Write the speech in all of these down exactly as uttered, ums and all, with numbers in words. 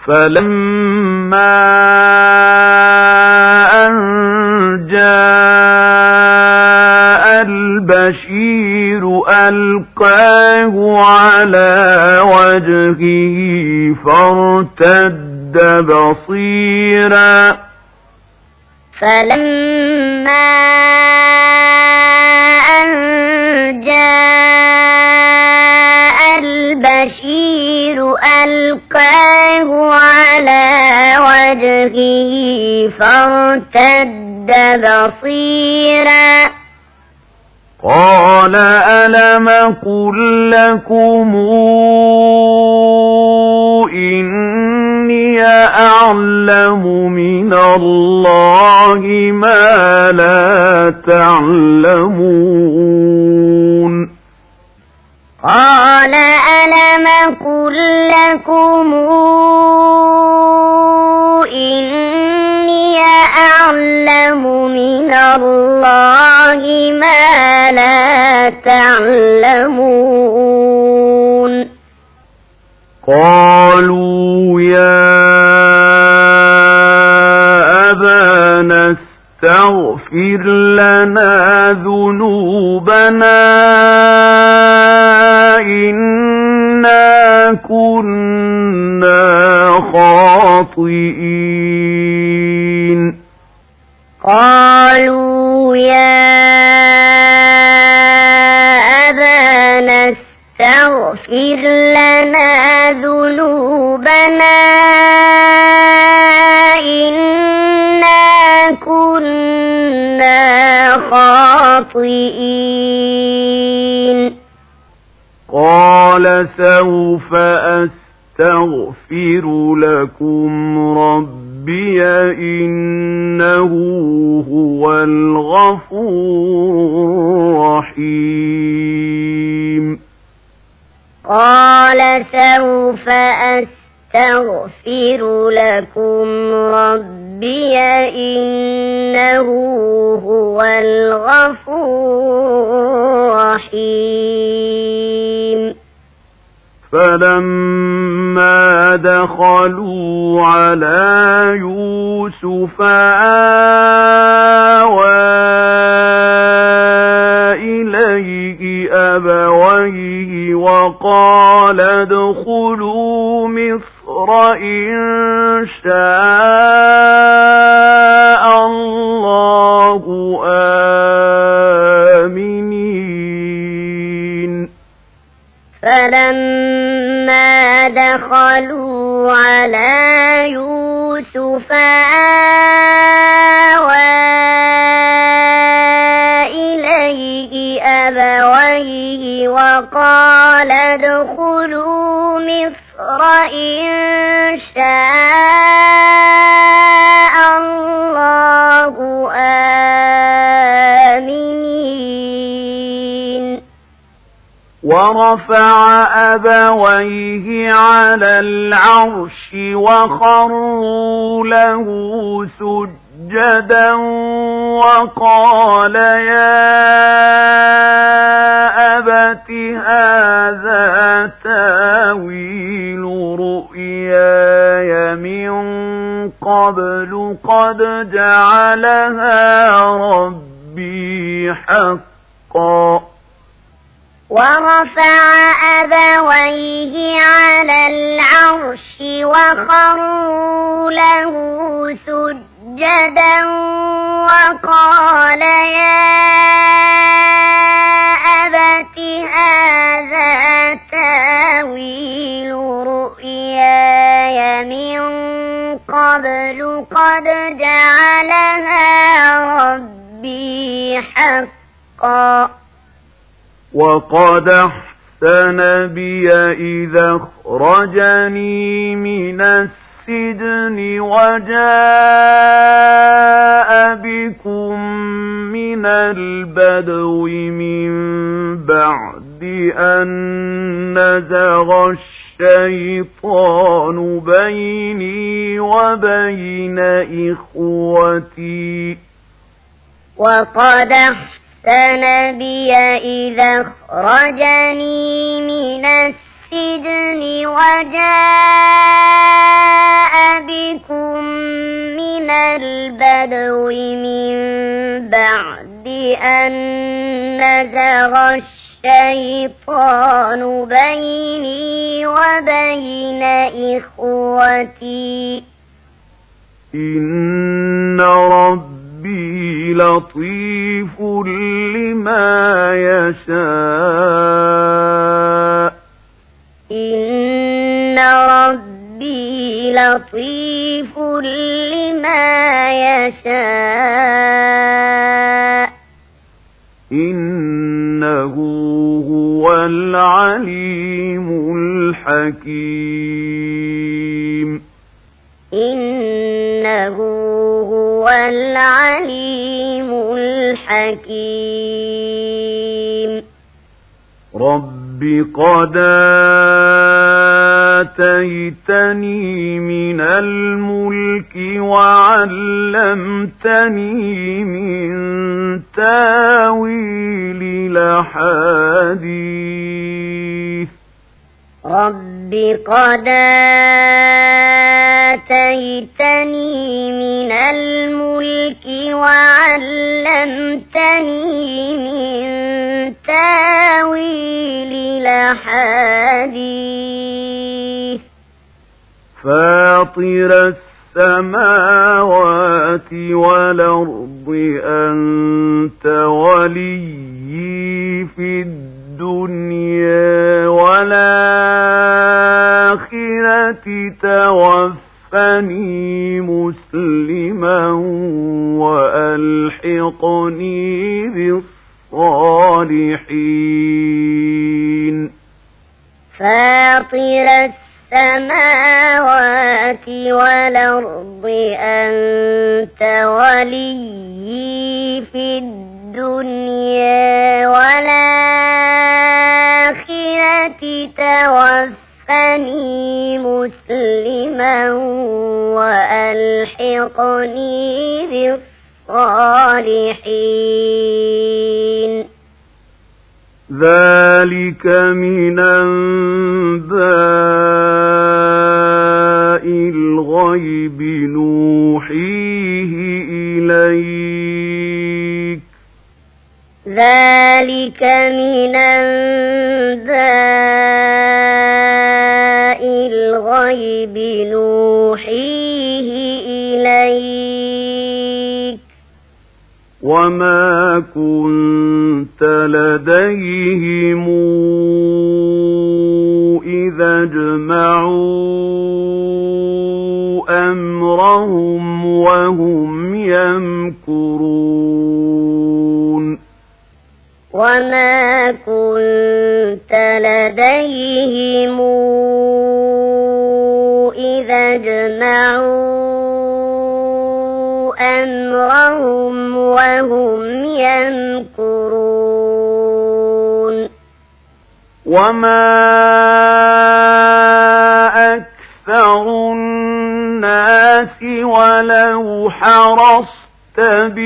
فلما أن جاء البشير ألقاه على وجهه فارتد بصيرا فلما أن جاء البشير ألقاه على وجهه فارتد بصيرا قال ألم قل لكم إني أعلم من الله ما لا تعلمون قال ألم قل لكم إني أعلم من الله ما لا تعلمون قالوا يا أبانا استغفر لنا ذنوبنا إنا كنا خاطئين قالوا يا أبانا استغفر لنا ذنوبنا إنا كنا خاطئين قال سوف أستغفر لكم ربي إنه هو الغفور الرحيم قال سوف أستغفر لكم ربي إنه هو الغفور الرحيم فلما دخلوا على يوسف آوى إليه أبويه وقال ادخلوا مصر إن شاء الله آمنين فلما دخلوا على يوسف آوى إليه أبويه وقال ادخلوا مصر إن شاء الله آمنين ورفع أبويه على العرش وخروا له سجدا وقال يا أبت هذا تاويل رؤياي من قبل قد جعلها ربي حقا ورفع أبويه على العرش وخروا له سجدا وقال يا أبت هذا تاويل رؤياي من قبل قد جعلها ربي حقا وقد أحسن بي إذا أخرجني من السجن وجاء بكم من البدو من بعد أن نزغ الشيطان بيني وبين إخوتي وقد أحسن بي إذا أخرجني من السجن وجاء البدو من بعد أن نزغ الشيطان بيني وبين إخوتي إن ربي لطيف لما يشاء إن ربي لطيف لما يشاء إنه هو العليم الحكيم إنه هو العليم الحكيم رب قد آتيتني من الملك وعلمتني من تاويل الأحاديث رب قد آتيتني من الملك وعلمتني من تاويل الأحاديث فاطر السماوات والأرض أنت وليي في الدنيا والآخرة توفني مسلما وألحقني بالصالحين فاطر السماوات والأرض أنت وليي في الدنيا والآخرة توفني مسلما وألحقني بالصالحين ذلك من أنباء الغيب نوحيه إليك ذلك من أنباء الغيب نوحيه إليك وما كنت لديهم إذا اجمعوا أمرهم وهم يمكرون وما كنت لديهم إذا اجمعوا أمرهم وهم يمكرون وما أكثر الناس ولو حرصت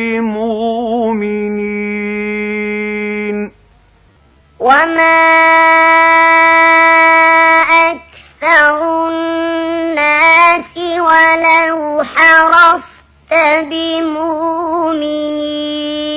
بمؤمنين وما أكثر الناس ولو حرصت بمؤمنين